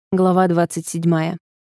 Глава 27.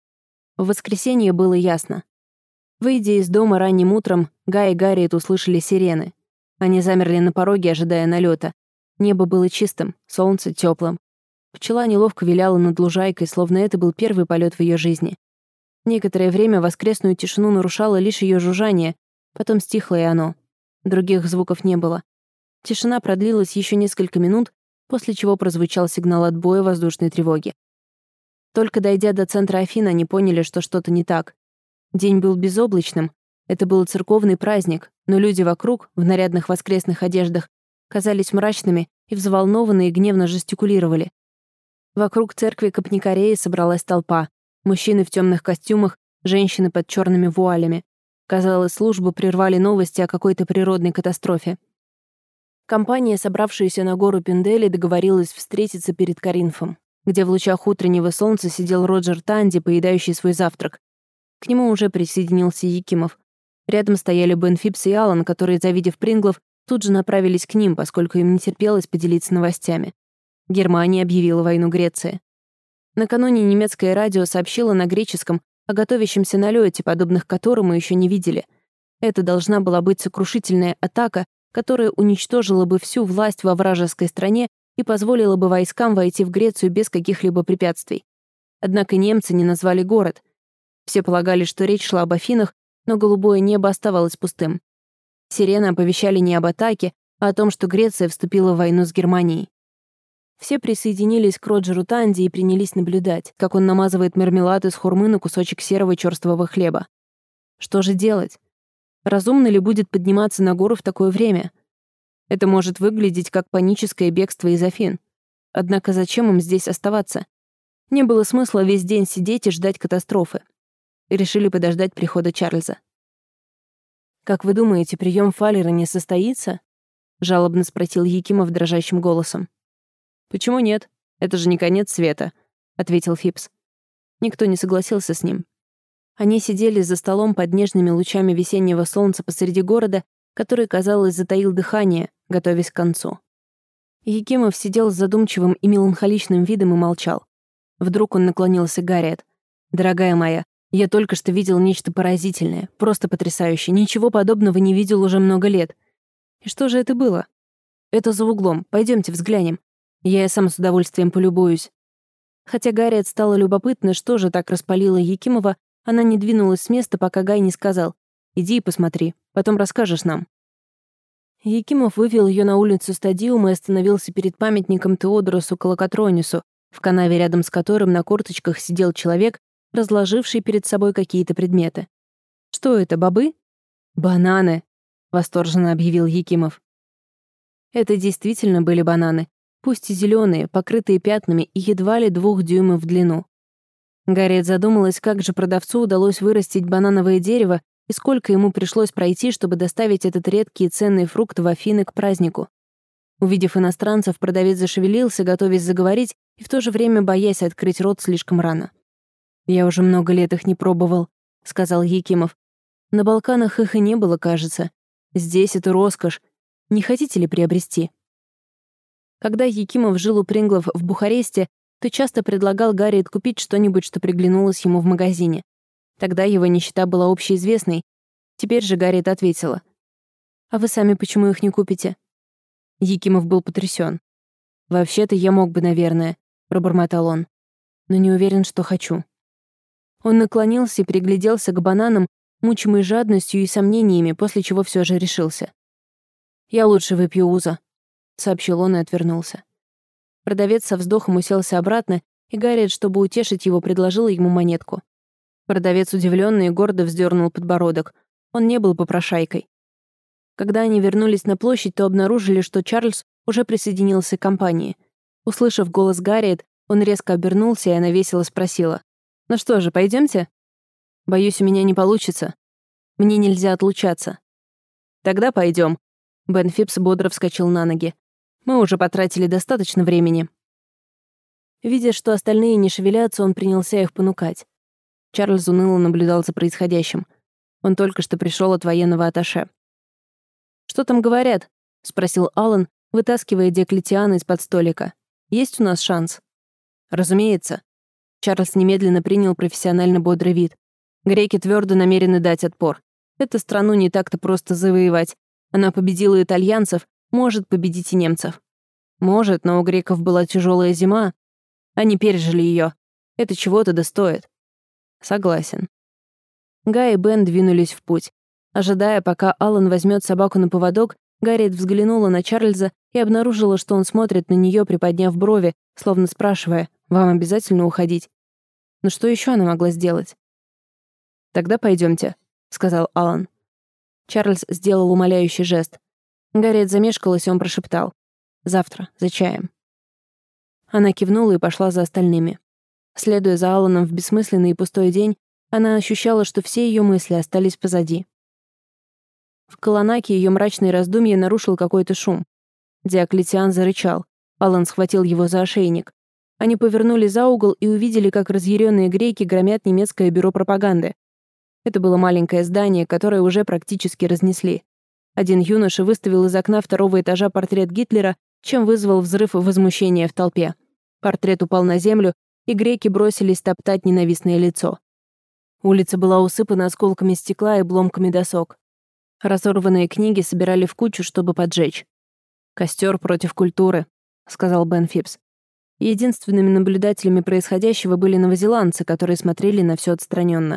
В воскресенье было ясно. Выйдя из дома ранним утром, Гай и Гарриет услышали сирены. Они замерли на пороге, ожидая налета. Небо было чистым, солнце тёплым. Пчела неловко виляла над лужайкой, словно это был первый полет в ее жизни. Некоторое время воскресную тишину нарушало лишь ее жужжание, потом стихло и оно. Других звуков не было. Тишина продлилась еще несколько минут, после чего прозвучал сигнал отбоя воздушной тревоги. Только дойдя до центра Афин, они поняли, что что-то не так. День был безоблачным, это был церковный праздник, но люди вокруг, в нарядных воскресных одеждах, казались мрачными и взволнованно и гневно жестикулировали. Вокруг церкви Капникареи собралась толпа. Мужчины в темных костюмах, женщины под черными вуалями. Казалось, службу прервали новости о какой-то природной катастрофе. Компания, собравшаяся на гору Пиндели, договорилась встретиться перед Коринфом, где в лучах утреннего солнца сидел Роджер Танди, поедающий свой завтрак. К нему уже присоединился Якимов. Рядом стояли Бен Фипс и Аллан, которые, завидев Принглов, тут же направились к ним, поскольку им не терпелось поделиться новостями. Германия объявила войну Греции. Накануне немецкое радио сообщило на греческом о готовящемся налёте, подобных которому еще не видели. Это должна была быть сокрушительная атака, которая уничтожила бы всю власть во вражеской стране и позволила бы войскам войти в Грецию без каких-либо препятствий. Однако немцы не назвали город. Все полагали, что речь шла об Афинах, но голубое небо оставалось пустым. Сирены оповещали не об атаке, а о том, что Греция вступила в войну с Германией. Все присоединились к Роджеру Танди и принялись наблюдать, как он намазывает мармелад из хурмы на кусочек серого черствого хлеба. Что же делать? Разумно ли будет подниматься на гору в такое время? Это может выглядеть как паническое бегство из Афин. Однако зачем им здесь оставаться? Не было смысла весь день сидеть и ждать катастрофы. Решили подождать прихода Чарльза. «Как вы думаете, прием Фаллера не состоится?» — жалобно спросил Якимов дрожащим голосом. «Почему нет? Это же не конец света», — ответил Фипс. Никто не согласился с ним. Они сидели за столом под нежными лучами весеннего солнца посреди города, который, казалось, затаил дыхание, готовясь к концу. Якимов сидел с задумчивым и меланхоличным видом и молчал. Вдруг он наклонился к Гарриет. «Дорогая моя, я только что видел нечто поразительное, просто потрясающее. Ничего подобного не видел уже много лет. И что же это было? Это за углом. Пойдемте взглянем. Я и сам с удовольствием полюбуюсь». Хотя Гарриет стало любопытно, что же так распалило Якимова, она не двинулась с места, пока Гай не сказал: «Иди и посмотри, потом расскажешь нам». Якимов вывел ее на улицу Стадиума и остановился перед памятником Теодоросу Колокотронису, в канаве рядом с которым на корточках сидел человек, разложивший перед собой какие-то предметы. «Что это, бобы?» «Бананы», — восторженно объявил Якимов. Это действительно были бананы, пусть и зеленые, покрытые пятнами и едва ли 2 дюймов в длину. Гарриет задумалась, как же продавцу удалось вырастить банановое дерево и сколько ему пришлось пройти, чтобы доставить этот редкий и ценный фрукт в Афины к празднику. Увидев иностранцев, продавец зашевелился, готовясь заговорить, и в то же время боясь открыть рот слишком рано. «Я уже много лет их не пробовал», — сказал Якимов. «На Балканах их и не было, кажется. Здесь это роскошь. Не хотите ли приобрести?» Когда Якимов жил у Принглов в Бухаресте, то часто предлагал Гарриет купить что-нибудь, что приглянулось ему в магазине. Тогда его нищета была общеизвестной. Теперь же Гарриет ответила: «А вы сами почему их не купите?» Якимов был потрясен. «Вообще-то я мог бы, наверное», — пробормотал он. «Но не уверен, что хочу». Он наклонился и пригляделся к бананам, мучимый жадностью и сомнениями, после чего все же решился. «Я лучше выпью уза», — сообщил он и отвернулся. Продавец со вздохом уселся обратно, и Гарриет, чтобы утешить его, предложила ему монетку. Продавец, удивленный и гордо вздернул подбородок. Он не был попрошайкой. Когда они вернулись на площадь, то обнаружили, что Чарльз уже присоединился к компании. Услышав голос Гарриет, он резко обернулся, и она весело спросила: «Ну что же, пойдемте?» «Боюсь, у меня не получится. Мне нельзя отлучаться». «Тогда пойдем». Бен Фипс бодро вскочил на ноги. «Мы уже потратили достаточно времени». Видя, что остальные не шевелятся, он принялся их понукать. Чарльз уныло наблюдал за происходящим. Он только что пришел от военного атташе. «Что там говорят?» — спросил Аллан, вытаскивая Диоклетиана из-под столика. «Есть у нас шанс?» «Разумеется». Чарльз немедленно принял профессионально бодрый вид. Греки твердо намерены дать отпор. Эту страну не так-то просто завоевать. Она победила итальянцев, может победить и немцев. Может, но у греков была тяжелая зима. Они пережили ее. Это чего-то достоит. Согласен. Гай и Бен двинулись в путь. Ожидая, пока Аллан возьмет собаку на поводок, Гарриет взглянула на Чарльза и обнаружила, что он смотрит на нее, приподняв брови, словно спрашивая: «Вам обязательно уходить?» Но что еще она могла сделать? «Тогда пойдемте», — сказал Аллан. Чарльз сделал умоляющий жест. Гарриет замешкалась, и он прошептал: «Завтра, за чаем». Она кивнула и пошла за остальными. Следуя за Алланом в бессмысленный и пустой день, она ощущала, что все ее мысли остались позади. В Колонаке ее мрачные раздумья нарушил какой-то шум. Диоклетиан зарычал. Аллан схватил его за ошейник. Они повернули за угол и увидели, как разъяренные греки громят немецкое бюро пропаганды. Это было маленькое здание, которое уже практически разнесли. Один юноша выставил из окна второго этажа портрет Гитлера, чем вызвал взрыв возмущения в толпе. Портрет упал на землю, и греки бросились топтать ненавистное лицо. Улица была усыпана осколками стекла и обломками досок. Разорванные книги собирали в кучу, чтобы поджечь. «Костер против культуры», — сказал Бен Фипс. Единственными наблюдателями происходящего были новозеландцы, которые смотрели на все отстраненно.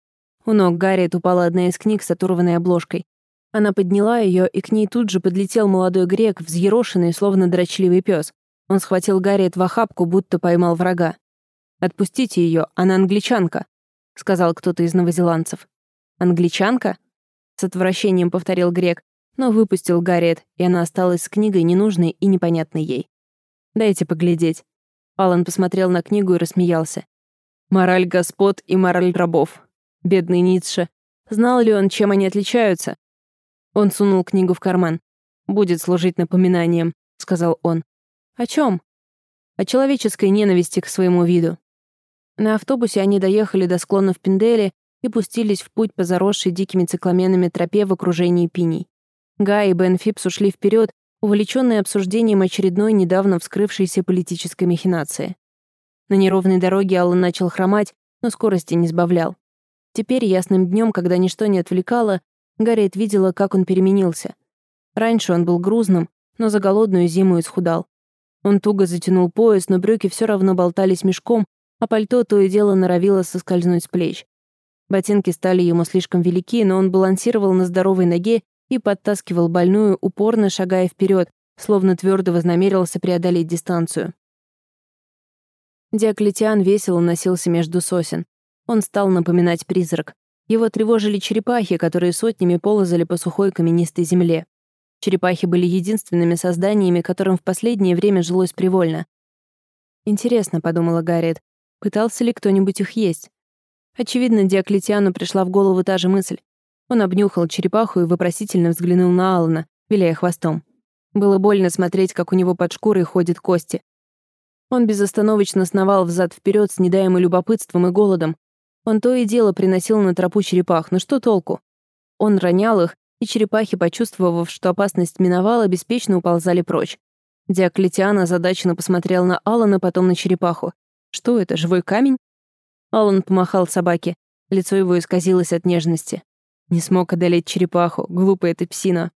У ног Гарриет упала одна из книг с оторванной обложкой. Она подняла ее, и к ней тут же подлетел молодой грек, взъерошенный, словно дрочливый пес. Он схватил Гарриет в охапку, будто поймал врага. «Отпустите ее, она англичанка», — сказал кто-то из новозеландцев. «Англичанка?» — с отвращением повторил грек, но выпустил Гарриет, и она осталась с книгой, ненужной и непонятной ей. «Дайте поглядеть». Аллан посмотрел на книгу и рассмеялся. «Мораль господ и мораль рабов. Бедный Ницше. Знал ли он, чем они отличаются?» Он сунул книгу в карман. «Будет служить напоминанием», — сказал он. «О чем?» «О человеческой ненависти к своему виду». На автобусе они доехали до склонов Пиндели и пустились в путь по заросшей дикими цикламенами тропе в окружении пиней. Гай и Бен Фипс ушли вперед, увлеченные обсуждением очередной недавно вскрывшейся политической махинации. На неровной дороге Аллан начал хромать, но скорости не сбавлял. Теперь, ясным днем, когда ничто не отвлекало, Гарриет видела, как он переменился. Раньше он был грузным, но за голодную зиму исхудал. Он туго затянул пояс, но брюки все равно болтались мешком, а пальто то и дело норовило соскользнуть с плеч. Ботинки стали ему слишком велики, но он балансировал на здоровой ноге и подтаскивал больную, упорно шагая вперед, словно твердо вознамерился преодолеть дистанцию. Диоклетиан весело носился между сосен. Он стал напоминать призрак. Его тревожили черепахи, которые сотнями ползали по сухой каменистой земле. Черепахи были единственными созданиями, которым в последнее время жилось привольно. «Интересно», — подумала Гарриет, — «пытался ли кто-нибудь их есть?» Очевидно, Диоклетиану пришла в голову та же мысль. Он обнюхал черепаху и вопросительно взглянул на Аллана, виляя хвостом. Было больно смотреть, как у него под шкурой ходят кости. Он безостановочно сновал взад-вперед с недаемым любопытством и голодом. Он то и дело приносил на тропу черепах, но что толку? Он ронял их, и черепахи, почувствовав, что опасность миновала, беспечно уползали прочь. Диоклетиан озадаченно посмотрел на Аллана, потом на черепаху. «Что это, живой камень?» Аллан помахал собаке. Лицо его исказилось от нежности. Не смог одолеть черепаху, глупая ты псина.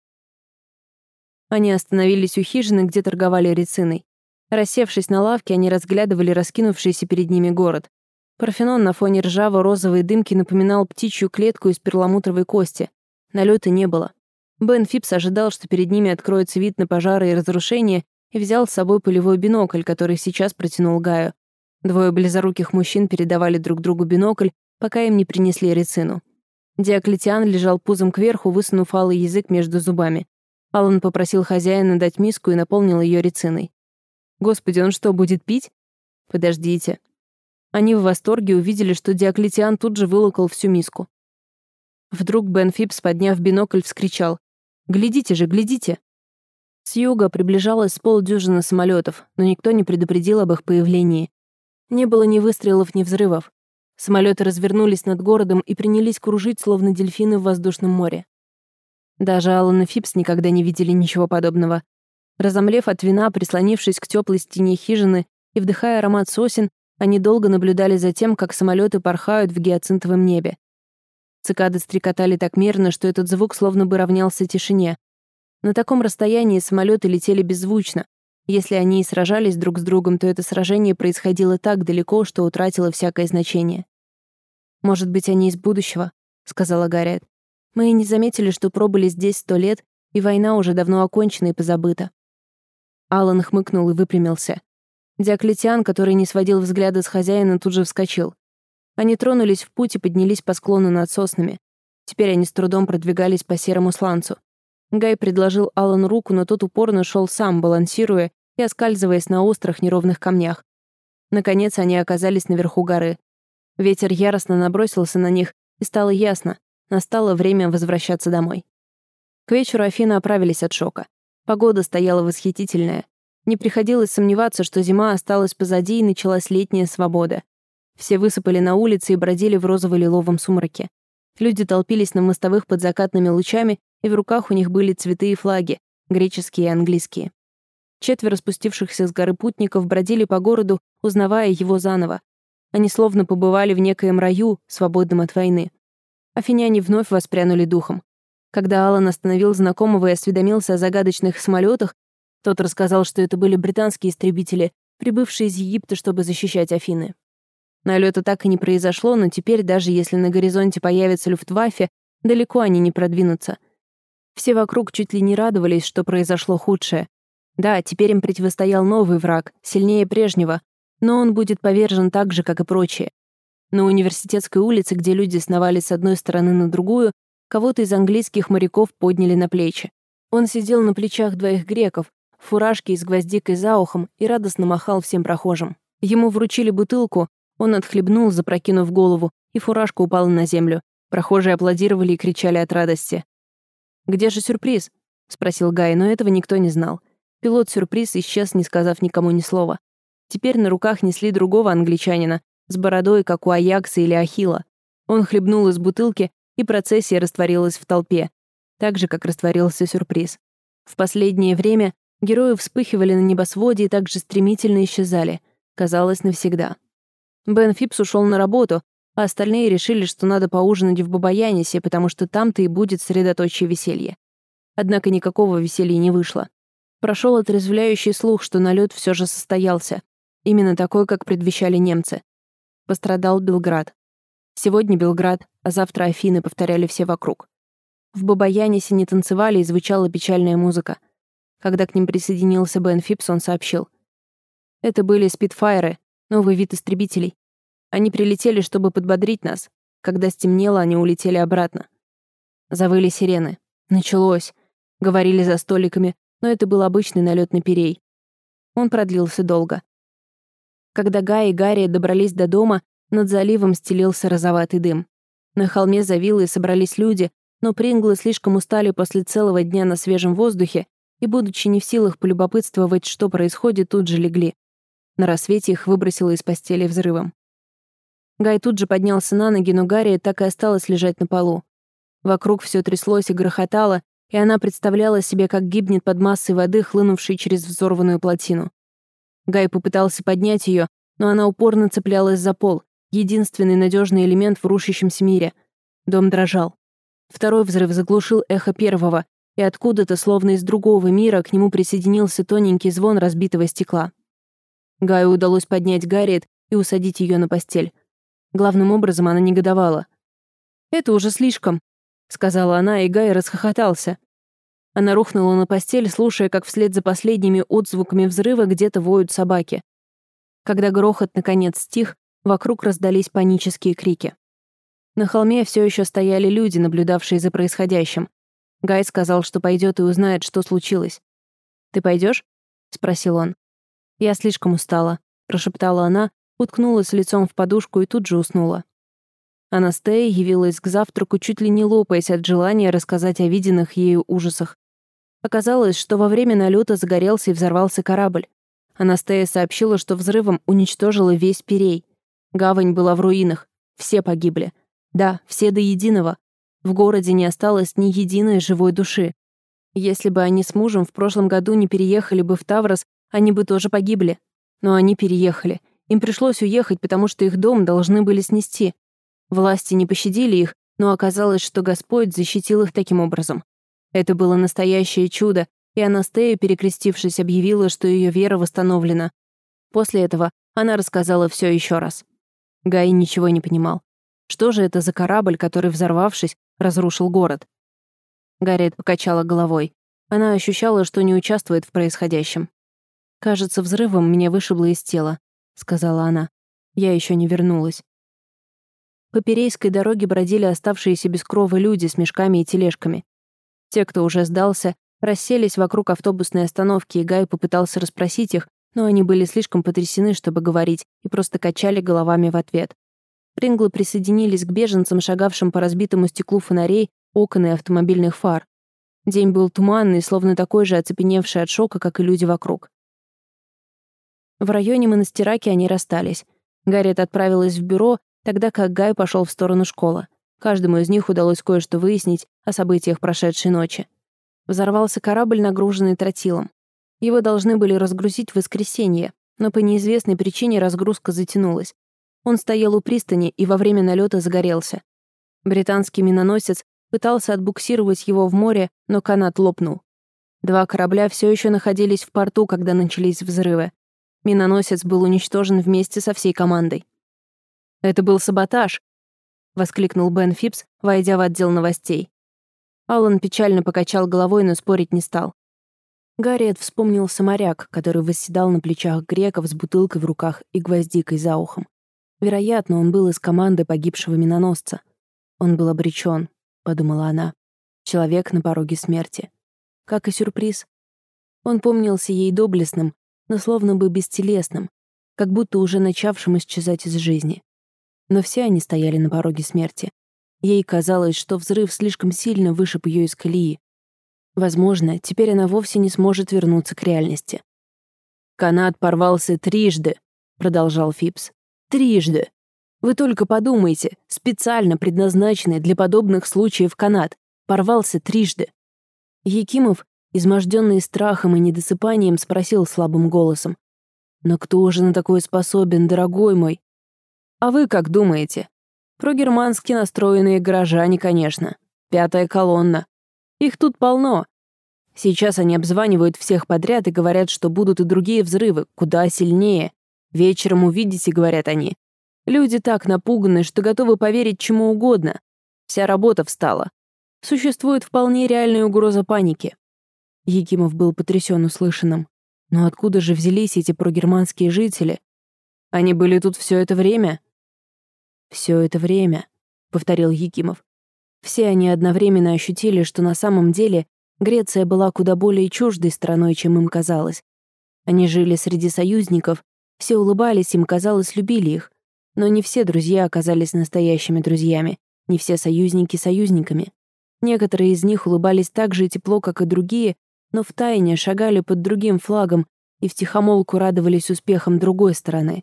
Они остановились у хижины, где торговали рециной. Рассевшись на лавке, они разглядывали раскинувшийся перед ними город. Парфенон на фоне ржаво-розовой дымки напоминал птичью клетку из перламутровой кости. Налёта не было. Бен Фипс ожидал, что перед ними откроется вид на пожары и разрушения, и взял с собой полевой бинокль, который сейчас протянул Гаю. Двое близоруких мужчин передавали друг другу бинокль, пока им не принесли рецину. Диоклетиан лежал пузом кверху, высунув алый язык между зубами. Аллан попросил хозяина дать миску и наполнил ее рециной. «Господи, он что, будет пить?» «Подождите». Они в восторге увидели, что Диоклетиан тут же вылокал всю миску. Вдруг Бен Фипс, подняв бинокль, вскричал: «Глядите же, глядите!» С юга приближалось с полдюжины самолетов, но никто не предупредил об их появлении. Не было ни выстрелов, ни взрывов. Самолеты развернулись над городом и принялись кружить, словно дельфины в воздушном море. Даже Аллан и Фипс никогда не видели ничего подобного. Разомлев от вина, прислонившись к теплой стене хижины и вдыхая аромат сосен, Они долго наблюдали за тем, как самолеты порхают в гиацинтовом небе. Цикады стрекотали так мерно, что этот звук словно бы равнялся тишине. На таком расстоянии самолеты летели беззвучно. Если они и сражались друг с другом, то это сражение происходило так далеко, что утратило всякое значение. «Может быть, они из будущего», — сказала Гарриет. «Мы и не заметили, что пробыли здесь 100 лет, и война уже давно окончена и позабыта». Алан хмыкнул и выпрямился. Диоклетиан, который не сводил взгляда с хозяина, тут же вскочил. Они тронулись в путь и поднялись по склону над соснами. Теперь они с трудом продвигались по серому сланцу. Гай предложил Алану руку, но тот упорно шел сам, балансируя и оскальзываясь на острых неровных камнях. Наконец они оказались наверху горы. Ветер яростно набросился на них, и стало ясно — настало время возвращаться домой. К вечеру Афины оправились от шока. Погода стояла восхитительная. Не приходилось сомневаться, что зима осталась позади и началась летняя свобода. Все высыпали на улицы и бродили в розово-лиловом сумраке. Люди толпились на мостовых под закатными лучами, и в руках у них были цветы и флаги, греческие и английские. 4 спустившихся с горы путников бродили по городу, узнавая его заново. Они словно побывали в некоем раю, свободном от войны. Афиняне вновь воспрянули духом. Когда Алан остановил знакомого и осведомился о загадочных самолетах, тот рассказал, что это были британские истребители, прибывшие из Египта, чтобы защищать Афины. Налёта так и не произошло, но теперь, даже если на горизонте появится Люфтваффе, далеко они не продвинутся. Все вокруг чуть ли не радовались, что произошло худшее. Да, теперь им противостоял новый враг, сильнее прежнего, но он будет повержен так же, как и прочие. На университетской улице, где люди сновали с одной стороны на другую, кого-то из английских моряков подняли на плечи. Он сидел на плечах 2 греков, в фуражке и с гвоздикой за ухом, и радостно махал всем прохожим. Ему вручили бутылку, он отхлебнул, запрокинув голову, и фуражка упала на землю. Прохожие аплодировали и кричали от радости. «Где же сюрприз?» — спросил Гай, но этого никто не знал. Пилот-сюрприз исчез, не сказав никому ни слова. Теперь на руках несли другого англичанина, с бородой, как у Аякса или Ахилла. Он хлебнул из бутылки, и процессия растворилась в толпе, так же, как растворился сюрприз. В последнее время герои вспыхивали на небосводе и так же стремительно исчезали. Казалось, навсегда. Бен Фипс ушел на работу, а остальные решили, что надо поужинать в Бабаянисе, потому что там-то и будет средоточие веселья. Однако никакого веселья не вышло. Прошел отрезвляющий слух, что налет все же состоялся. Именно такой, как предвещали немцы. Пострадал Белград. Сегодня Белград, а завтра Афины, повторяли все вокруг. В Бабаянисе не танцевали и звучала печальная музыка. Когда к ним присоединился Бен Фипс, он сообщил. Это были спитфайры, новый вид истребителей. Они прилетели, чтобы подбодрить нас. Когда стемнело, они улетели обратно. Завыли сирены. Началось. Говорили за столиками, но это был обычный налет на Пирей. Он продлился долго. Когда Гай и Гарриет добрались до дома, над заливом стелился розоватый дым. На холме за виллой собрались люди, но Принглы слишком устали после целого дня на свежем воздухе и, будучи не в силах полюбопытствовать, что происходит, тут же легли. На рассвете их выбросило из постели взрывом. Гай тут же поднялся на ноги, но Гарриет так и осталась лежать на полу. Вокруг все тряслось и грохотало, и она представляла себе, как гибнет под массой воды, хлынувшей через взорванную плотину. Гай попытался поднять ее, но она упорно цеплялась за пол, единственный надежный элемент в рушащемся мире. Дом дрожал. Второй взрыв заглушил эхо первого, и откуда-то, словно из другого мира, к нему присоединился тоненький звон разбитого стекла. Гаю удалось поднять Гарриет и усадить ее на постель. Главным образом она негодовала. «Это уже слишком», — сказала она, и Гай расхохотался. Она рухнула на постель, слушая, как вслед за последними отзвуками взрыва где-то воют собаки. Когда грохот наконец стих, вокруг раздались панические крики. На холме все еще стояли люди, наблюдавшие за происходящим. Гай сказал, что пойдет и узнает, что случилось. «Ты пойдешь? Спросил он. «Я слишком устала», — прошептала она, уткнулась лицом в подушку и тут же уснула. Анастея явилась к завтраку, чуть ли не лопаясь от желания рассказать о виденных ею ужасах. Оказалось, что во время налета загорелся и взорвался корабль. Анастея сообщила, что взрывом уничтожила весь Пирей. Гавань была в руинах. Все погибли. Да, все до единого. В городе не осталось ни единой живой души. Если бы они с мужем в прошлом году не переехали бы в Таврос, они бы тоже погибли. Но они переехали, Им пришлось уехать, потому что их дом должны были снести. Власти не пощадили их, но оказалось, что Господь защитил их таким образом. Это было настоящее чудо, и Анастея, перекрестившись, объявила, что ее вера восстановлена. После этого она рассказала все еще раз. Гай ничего не понимал. Что же это за корабль, который, взорвавшись, разрушил город? Гарриет покачала головой. Она ощущала, что не участвует в происходящем. «Кажется, взрывом меня вышибло из тела», — сказала она. «Я еще не вернулась». По Пирейской дороге бродили оставшиеся без крова люди с мешками и тележками. Те, кто уже сдался, расселись вокруг автобусной остановки, и Гай попытался расспросить их, но они были слишком потрясены, чтобы говорить, и просто качали головами в ответ. Принглы присоединились к беженцам, шагавшим по разбитому стеклу фонарей, окон и автомобильных фар. День был туманный, словно такой же оцепеневший от шока, как и люди вокруг. В районе Монастираки они расстались. Гарриет отправилась в бюро, тогда как Гай пошел в сторону школы. Каждому из них удалось кое-что выяснить о событиях прошедшей ночи. Взорвался корабль, нагруженный тротилом. Его должны были разгрузить в воскресенье, но по неизвестной причине разгрузка затянулась. Он стоял у пристани и во время налета загорелся. Британский миноносец пытался отбуксировать его в море, но канат лопнул. 2 корабля все еще находились в порту, когда начались взрывы. Миноносец был уничтожен вместе со всей командой. «Это был саботаж!» — воскликнул Бен Фипс, войдя в отдел новостей. Аллан печально покачал головой, но спорить не стал. Гарриет вспомнился моряк, который восседал на плечах греков с бутылкой в руках и гвоздикой за ухом. Вероятно, он был из команды погибшего миноносца. «Он был обречен», — подумала она. «Человек на пороге смерти». Как и сюрприз. Он помнился ей доблестным, но словно бы бестелесным, как будто уже начавшим исчезать из жизни. Но все они стояли на пороге смерти. Ей казалось, что взрыв слишком сильно вышиб ее из колеи. Возможно, теперь она вовсе не сможет вернуться к реальности. «Канат порвался 3, — продолжал Фипс. 3. Вы только подумайте, специально предназначенный для подобных случаев канат порвался 3. Якимов, изможденный страхом и недосыпанием, спросил слабым голосом: «Но кто же на такое способен, дорогой мой?» «А вы как думаете?» «Прогермански настроенные горожане, конечно. 5-я колонна. Их тут полно. Сейчас они обзванивают всех подряд и говорят, что будут и другие взрывы, куда сильнее. Вечером увидите, говорят они. Люди так напуганы, что готовы поверить чему угодно. Вся работа встала. Существует вполне реальная угроза паники». Якимов был потрясен услышанным. Но откуда же взялись эти прогерманские жители? Они были тут все это время? «Все это время», — повторил Якимов. Все они одновременно ощутили, что на самом деле Греция была куда более чуждой страной, чем им казалось. Они жили среди союзников, все улыбались им, казалось, любили их. Но не все друзья оказались настоящими друзьями, не все союзники — союзниками. Некоторые из них улыбались так же тепло, как и другие, но втайне шагали под другим флагом и втихомолку радовались успехам другой стороны.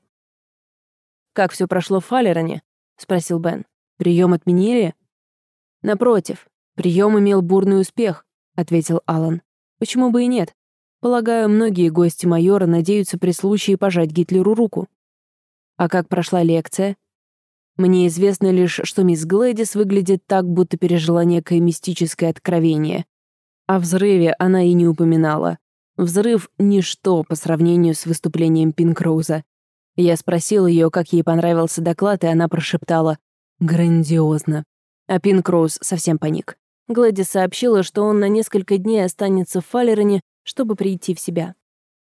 «Как все прошло в Фалероне?» — спросил Бен. «Прием отменили?» «Напротив, прием имел бурный успех», — ответил Аллан. «Почему бы и нет? Полагаю, многие гости майора надеются при случае пожать Гитлеру руку». «А как прошла лекция?» «Мне известно лишь, что мисс Глэдис выглядит так, будто пережила некое мистическое откровение. О взрыве она и не упоминала. Взрыв — ничто по сравнению с выступлением Пинкроуза. Я спросил ее, как ей понравился доклад, и она прошептала: «Грандиозно». А Пинкроуз совсем паник. Глэдис сообщила, что он на несколько дней останется в Фалероне, чтобы прийти в себя.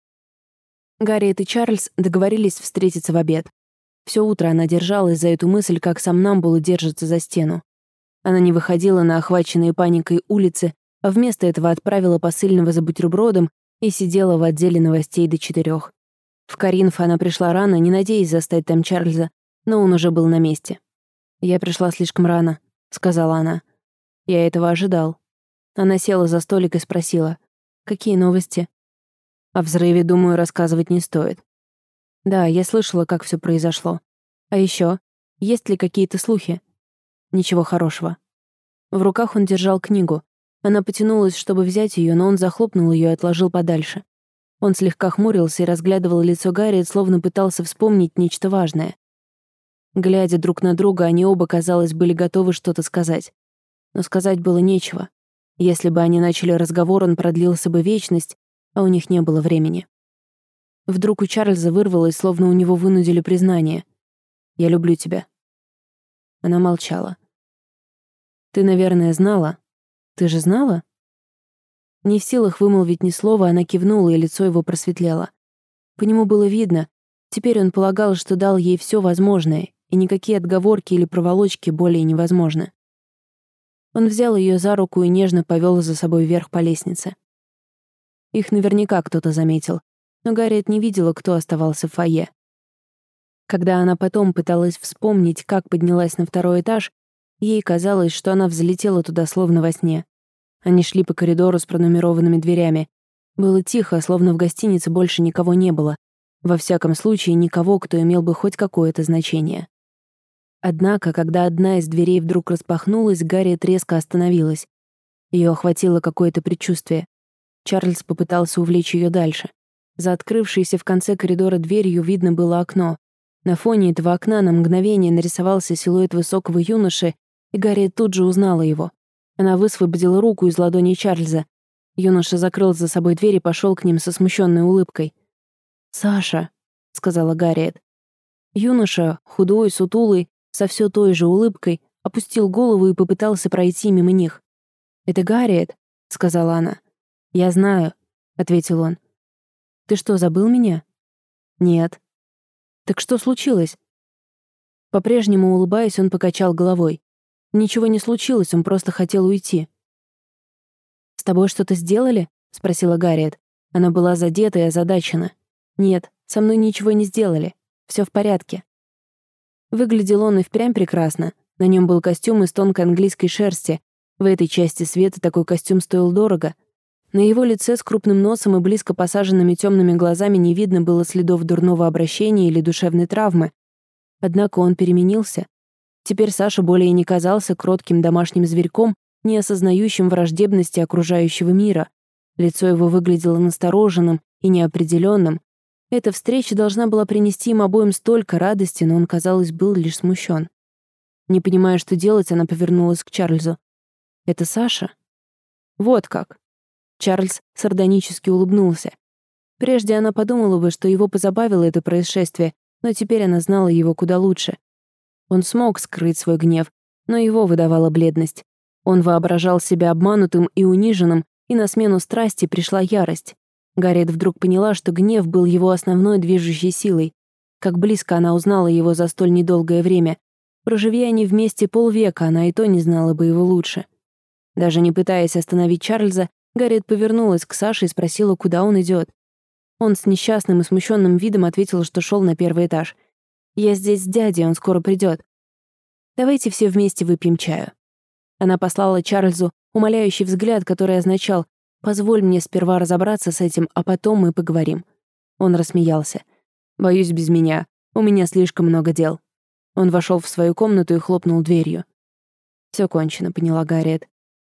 Гарриет и Чарльз договорились встретиться в обед. Все утро она держалась за эту мысль, как сомнамбула держится за стену. Она не выходила на охваченные паникой улицы, а вместо этого отправила посыльного за бутербродом и сидела в отделе новостей до 4. В Коринф она пришла рано, не надеясь застать там Чарльза, но он уже был на месте. «Я пришла слишком рано», — сказала она. «Я этого ожидал». Она села за столик и спросила: «Какие новости?» «О взрыве, думаю, рассказывать не стоит». «Да, я слышала, как все произошло. А еще, есть ли какие-то слухи?» «Ничего хорошего». В руках он держал книгу. Она потянулась, чтобы взять ее, но он захлопнул ее и отложил подальше. Он слегка хмурился и разглядывал лицо Гарриет, словно пытался вспомнить нечто важное. Глядя друг на друга, они оба, казалось, были готовы что-то сказать. Но сказать было нечего. Если бы они начали разговор, он продлился бы вечность, а у них не было времени. Вдруг у Чарльза вырвалось, словно у него вынудили признание. «Я люблю тебя». Она молчала. «Ты, наверное, знала? Ты же знала?» Не в силах вымолвить ни слова, она кивнула, и лицо его просветлело. По нему было видно, теперь он полагал, что дал ей все возможное, и никакие отговорки или проволочки более невозможны. Он взял ее за руку и нежно повел за собой вверх по лестнице. Их наверняка кто-то заметил, но Гарриет не видела, кто оставался в фойе. Когда она потом пыталась вспомнить, как поднялась на второй этаж, ей казалось, что она взлетела туда словно во сне. Они шли по коридору с пронумерованными дверями. Было тихо, словно в гостинице больше никого не было. Во всяком случае, никого, кто имел бы хоть какое-то значение. Однако, когда одна из дверей вдруг распахнулась, Гарриет резко остановилась. Ее охватило какое-то предчувствие. Чарльз попытался увлечь ее дальше. За открывшейся в конце коридора дверью видно было окно. На фоне этого окна на мгновение нарисовался силуэт высокого юноши, и Гарриет тут же узнала его. Она высвободила руку из ладони Чарльза. Юноша закрыл за собой дверь и пошел к ним со смущенной улыбкой. «Саша», — сказала Гарриет. Юноша, худой, сутулый, со все той же улыбкой, опустил голову и попытался пройти мимо них. «Это Гарриет», — сказала она. «Я знаю», — ответил он. «Ты что, забыл меня?» «Нет». «Так что случилось?» По-прежнему улыбаясь, он покачал головой. Ничего не случилось, он просто хотел уйти. «С тобой что-то сделали?» — спросила Гарриет. Она была задета и озадачена. «Нет, со мной ничего не сделали. Все в порядке». Выглядел он и впрямь прекрасно. На нем был костюм из тонкой английской шерсти. В этой части света такой костюм стоил дорого. На его лице с крупным носом и близко посаженными темными глазами не видно было следов дурного обращения или душевной травмы. Однако он переменился. Теперь Саша более не казался кротким домашним зверьком, не осознающим враждебности окружающего мира. Лицо его выглядело настороженным и неопределенным. Эта встреча должна была принести им обоим столько радости, но он, казалось, был лишь смущен. Не понимая, что делать, она повернулась к Чарльзу. «Это Саша?» «Вот как». Чарльз сардонически улыбнулся. Прежде она подумала бы, что его позабавило это происшествие, но теперь она знала его куда лучше. Он смог скрыть свой гнев, но его выдавала бледность. Он воображал себя обманутым и униженным, и на смену страсти пришла ярость. Гарриет вдруг поняла, что гнев был его основной движущей силой. Как близко она узнала его за столь недолгое время. Проживи они вместе полвека, она и то не знала бы его лучше. Даже не пытаясь остановить Чарльза, Гарриет повернулась к Саше и спросила, куда он идет. Он с несчастным и смущенным видом ответил, что шел на первый этаж. «Я здесь с дядей, он скоро придет. Давайте все вместе выпьем чаю». Она послала Чарльзу умоляющий взгляд, который означал «Позволь мне сперва разобраться с этим, а потом мы поговорим». Он рассмеялся. «Боюсь, без меня. У меня слишком много дел». Он вошел в свою комнату и хлопнул дверью. «Все кончено», — поняла Гарриет.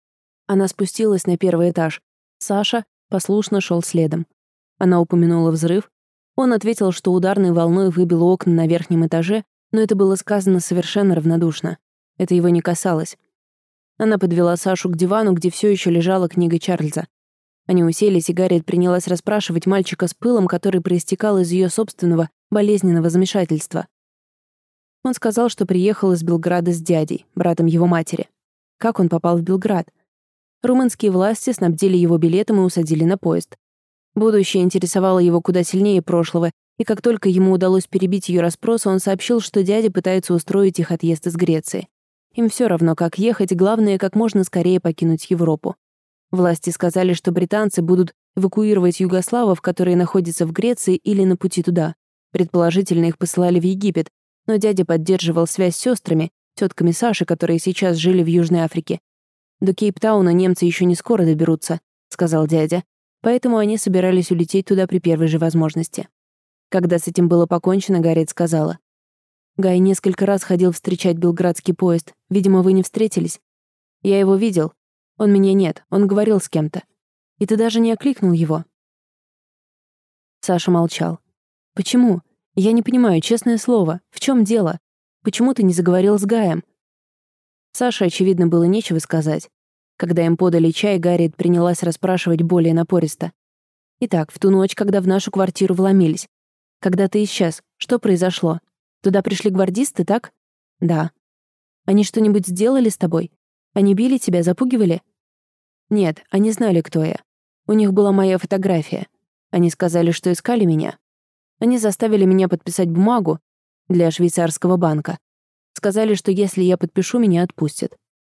Она спустилась на первый этаж. Саша послушно шел следом. Она упомянула взрыв. Он ответил, что ударной волной выбило окна на верхнем этаже, но это было сказано совершенно равнодушно. Это его не касалось. Она подвела Сашу к дивану, где все еще лежала книга Чарльза. Они уселись, и Гарриет принялась расспрашивать мальчика с пылом, который проистекал из ее собственного болезненного замешательства. Он сказал, что приехал из Белграда с дядей, братом его матери. Как он попал в Белград? Румынские власти снабдили его билетом и усадили на поезд. Будущее интересовало его куда сильнее прошлого, и как только ему удалось перебить ее расспросы, он сообщил, что дядя пытается устроить их отъезд из Греции. Им все равно, как ехать, главное, как можно скорее покинуть Европу. Власти сказали, что британцы будут эвакуировать югославов, которые находятся в Греции или на пути туда. Предположительно, их посылали в Египет, но дядя поддерживал связь с сестрами, тетками Саши, которые сейчас жили в Южной Африке. «До Кейптауна немцы еще не скоро доберутся», — сказал дядя. Поэтому они собирались улететь туда при первой же возможности. Когда с этим было покончено, Гарриет сказала: «Гай несколько раз ходил встречать белградский поезд. Видимо, вы не встретились. Я его видел. Он меня нет, он говорил с кем-то. И ты даже не окликнул его». Саша молчал. «Почему? Я не понимаю, честное слово. В чем дело? Почему ты не заговорил с Гаем?» Саше, очевидно, было нечего сказать. Когда им подали чай, Гарриет принялась расспрашивать более напористо. «Итак, в ту ночь, когда в нашу квартиру вломились. Когда ты исчез, что произошло? Туда пришли гвардисты, так?» «Да». «Они что-нибудь сделали с тобой? Они били тебя, запугивали?» «Нет, они знали, кто я. У них была моя фотография. Они сказали, что искали меня. Они заставили меня подписать бумагу для швейцарского банка. Сказали, что если я подпишу, меня отпустят».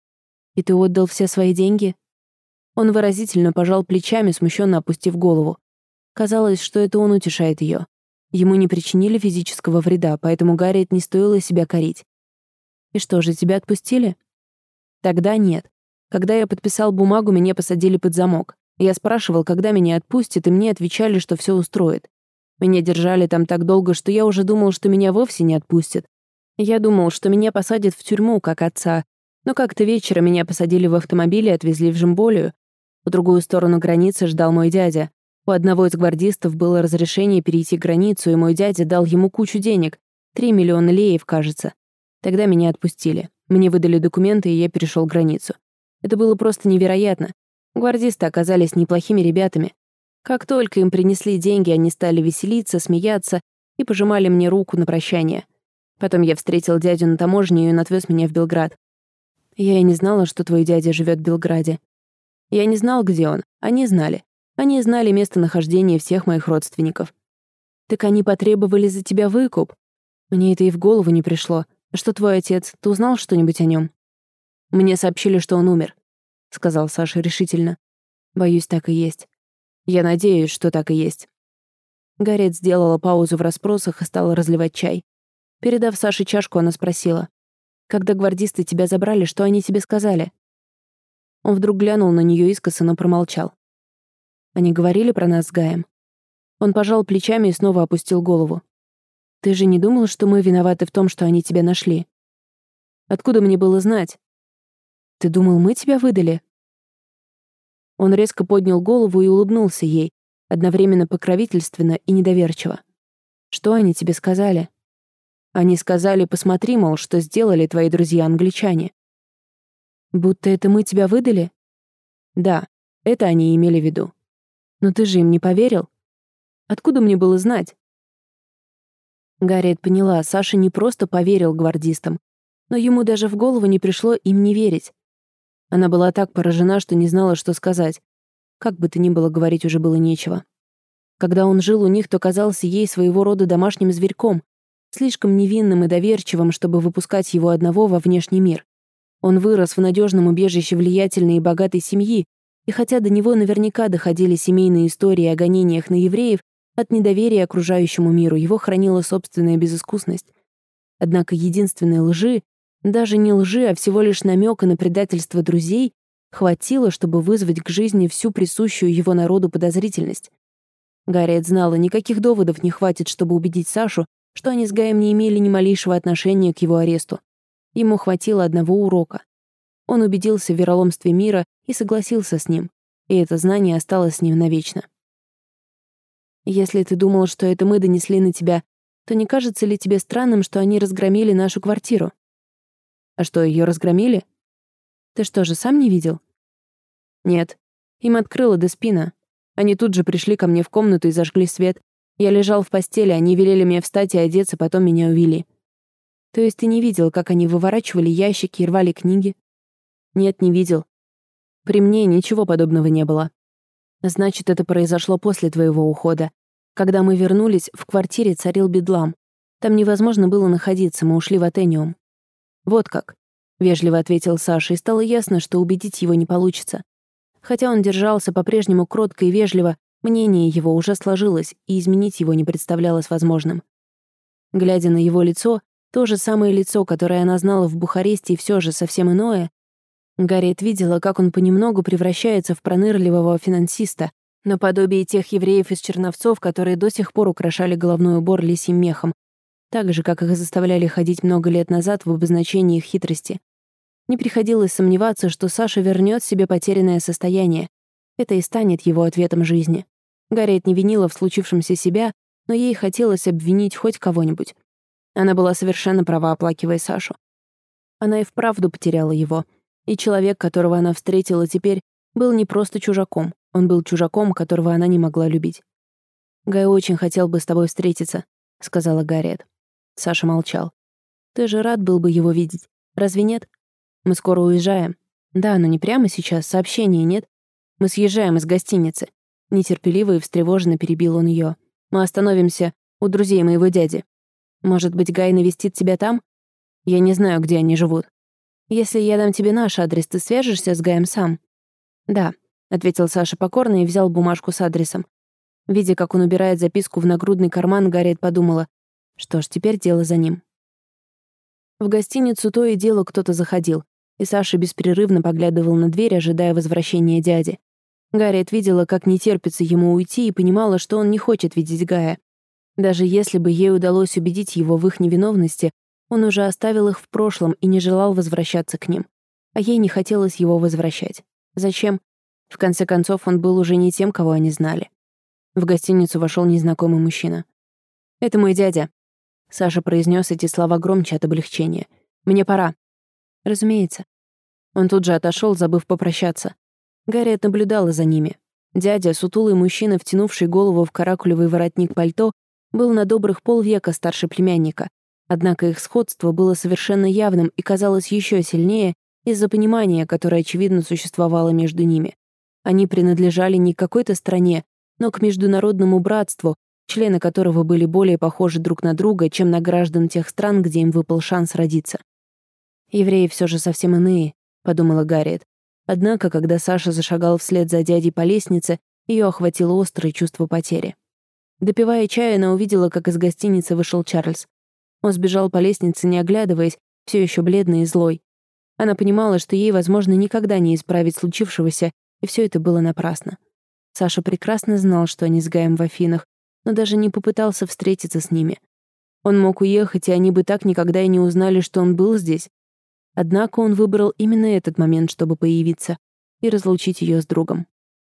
«И ты отдал все свои деньги?» Он выразительно пожал плечами, смущенно опустив голову. Казалось, что это он утешает ее. Ему не причинили физического вреда, поэтому Гарриет не стоило себя корить. «И что же, тебя отпустили?» «Тогда нет. Когда я подписал бумагу, меня посадили под замок. Я спрашивал, когда меня отпустят, и мне отвечали, что все устроит. Меня держали там так долго, что я уже думал, что меня вовсе не отпустят. Я думал, что меня посадят в тюрьму, как отца. Но как-то вечером меня посадили в автомобиль и отвезли в Жемболию. По другую сторону границы ждал мой дядя. У одного из гвардистов было разрешение перейти границу, и мой дядя дал ему кучу денег. 3 миллиона леев, кажется. Тогда меня отпустили. Мне выдали документы, и я перешел границу. Это было просто невероятно. Гвардисты оказались неплохими ребятами. Как только им принесли деньги, они стали веселиться, смеяться и пожимали мне руку на прощание. Потом я встретил дядю на таможне, и он отвез меня в Белград. Я и не знала, что твой дядя живет в Белграде. Я не знал, где он. Они знали. Они знали местонахождение всех моих родственников. Так они потребовали за тебя выкуп. Мне это и в голову не пришло. Что твой отец? Ты узнал что-нибудь о нем? Мне сообщили, что он умер, сказал Саша решительно. Боюсь, так и есть. Я надеюсь, что так и есть. Гарриет сделала паузу в расспросах и стала разливать чай. Передав Саше чашку, она спросила: «Когда гвардисты тебя забрали, что они тебе сказали?» Он вдруг глянул на нее искоса, но промолчал. «Они говорили про нас с Гаем?» Он пожал плечами и снова опустил голову. «Ты же не думал, что мы виноваты в том, что они тебя нашли?» «Откуда мне было знать?» «Ты думал, мы тебя выдали?» Он резко поднял голову и улыбнулся ей, одновременно покровительственно и недоверчиво. «Что они тебе сказали?» «Они сказали, посмотри, мол, что сделали твои друзья-англичане». «Будто это мы тебя выдали?» «Да, это они имели в виду». «Но ты же им не поверил? Откуда мне было знать?» Гарриет поняла, Саша не просто поверил гвардистам, но ему даже в голову не пришло им не верить. Она была так поражена, что не знала, что сказать. Как бы то ни было, говорить уже было нечего. Когда он жил у них, то казался ей своего рода домашним зверьком, слишком невинным и доверчивым, чтобы выпускать его одного во внешний мир. Он вырос в надежном убежище влиятельной и богатой семьи, и хотя до него наверняка доходили семейные истории о гонениях на евреев, от недоверия окружающему миру его хранила собственная безыскусность. Однако единственной лжи, даже не лжи, а всего лишь намека на предательство друзей, хватило, чтобы вызвать к жизни всю присущую его народу подозрительность. Гарриет знала, никаких доводов не хватит, чтобы убедить Сашу, что они с Гаем не имели ни малейшего отношения к его аресту. Ему хватило одного урока. Он убедился в вероломстве мира и согласился с ним, и это знание осталось с ним навечно. «Если ты думал, что это мы донесли на тебя, то не кажется ли тебе странным, что они разгромили нашу квартиру?» «А что, ее разгромили?» «Ты что же, сам не видел?» «Нет. Им открыла Деспина. Они тут же пришли ко мне в комнату и зажгли свет. Я лежал в постели, они велели мне встать и одеться, потом меня увели». «То есть ты не видел, как они выворачивали ящики и рвали книги?» «Нет, не видел. При мне ничего подобного не было». «Значит, это произошло после твоего ухода. Когда мы вернулись, в квартире царил бедлам. Там невозможно было находиться, мы ушли в Атениум». «Вот как», — вежливо ответил Саша, и стало ясно, что убедить его не получится. Хотя он держался по-прежнему кротко и вежливо, мнение его уже сложилось, и изменить его не представлялось возможным. Глядя на его лицо, то же самое лицо, которое она знала в Бухаресте, и все же совсем иное, Гарриет видела, как он понемногу превращается в пронырливого финансиста, наподобие тех евреев из Черновцов, которые до сих пор украшали головной убор лисьим мехом, так же, как их заставляли ходить много лет назад в обозначении их хитрости. Не приходилось сомневаться, что Саша вернет себе потерянное состояние. Это и станет его ответом жизни. Гарриет не винила в случившемся себя, но ей хотелось обвинить хоть кого-нибудь. Она была совершенно права, оплакивая Сашу. Она и вправду потеряла его. И человек, которого она встретила теперь, был не просто чужаком. Он был чужаком, которого она не могла любить. «Гай очень хотел бы с тобой встретиться», — сказала Гарриет. Саша молчал. «Ты же рад был бы его видеть. Разве нет? Мы скоро уезжаем. Да, но не прямо сейчас, сообщения нет. Мы съезжаем из гостиницы». Нетерпеливо и встревоженно перебил он ее. «Мы остановимся у друзей моего дяди. Может быть, Гай навестит тебя там? Я не знаю, где они живут. Если я дам тебе наш адрес, ты свяжешься с Гаем сам?» «Да», — ответил Саша покорно и взял бумажку с адресом. Видя, как он убирает записку в нагрудный карман, Гарриет подумала, что ж, теперь дело за ним. В гостиницу то и дело кто-то заходил, и Саша беспрерывно поглядывал на дверь, ожидая возвращения дяди. Гарриет видела, как не терпится ему уйти, и понимала, что он не хочет видеть Гая. Даже если бы ей удалось убедить его в их невиновности, он уже оставил их в прошлом и не желал возвращаться к ним. А ей не хотелось его возвращать. Зачем? В конце концов, он был уже не тем, кого они знали. В гостиницу вошел незнакомый мужчина. «Это мой дядя». Саша произнес эти слова громче от облегчения. «Мне пора». «Разумеется». Он тут же отошел, забыв попрощаться. Гарриет наблюдала за ними. Дядя, сутулый мужчина, втянувший голову в каракулевый воротник пальто, был на добрых полвека старше племянника. Однако их сходство было совершенно явным и казалось еще сильнее из-за понимания, которое, очевидно, существовало между ними. Они принадлежали не к какой-то стране, но к международному братству, члены которого были более похожи друг на друга, чем на граждан тех стран, где им выпал шанс родиться. «Евреи все же совсем иные», — подумала Гарриет. Однако, когда Саша зашагал вслед за дядей по лестнице, ее охватило острое чувство потери. Допивая чай, она увидела, как из гостиницы вышел Чарльз. Он сбежал по лестнице, не оглядываясь, все еще бледный и злой. Она понимала, что ей, возможно, никогда не исправить случившегося, и все это было напрасно. Саша прекрасно знал, что они с Гаем в Афинах, но даже не попытался встретиться с ними. Он мог уехать, и они бы так никогда и не узнали, что он был здесь. Однако он выбрал именно этот момент, чтобы появиться и разлучить ее с другом.